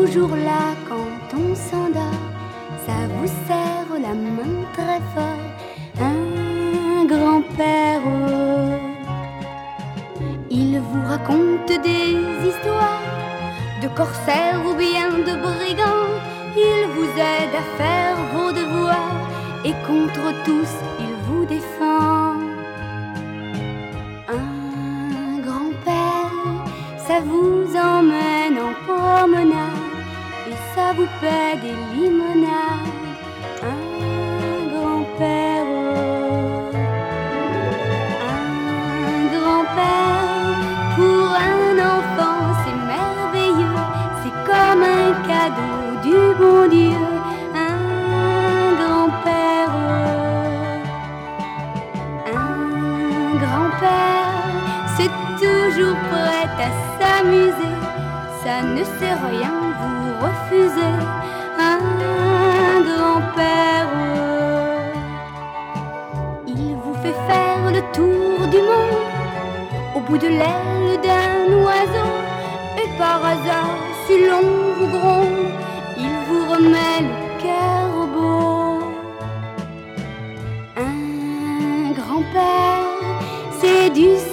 toujours là quand on s'endort. Ça vous serre la main très fort, un grand-père. Il vous raconte des histoires de corsaires ou bien de brigands. Il vous aide à faire vos devoirs et contre tous il vous défend. Un grand-père, ça vous emmène en promenade et ça vous paie des limonades. Un grand-père, un grand-père, pour un enfant c'est merveilleux, c'est comme un cadeau du bon Dieu. Un grand-père, un grand-père, c'est toujours prêt à s'amuser, ça ne sait rien vous refuser. Un grand-père, il vous fait faire le tour du monde au bout de l'aile d'un oiseau, et par hasard, si l'on vous gronde, il vous remet le cœur beau. Un grand-père, c'est du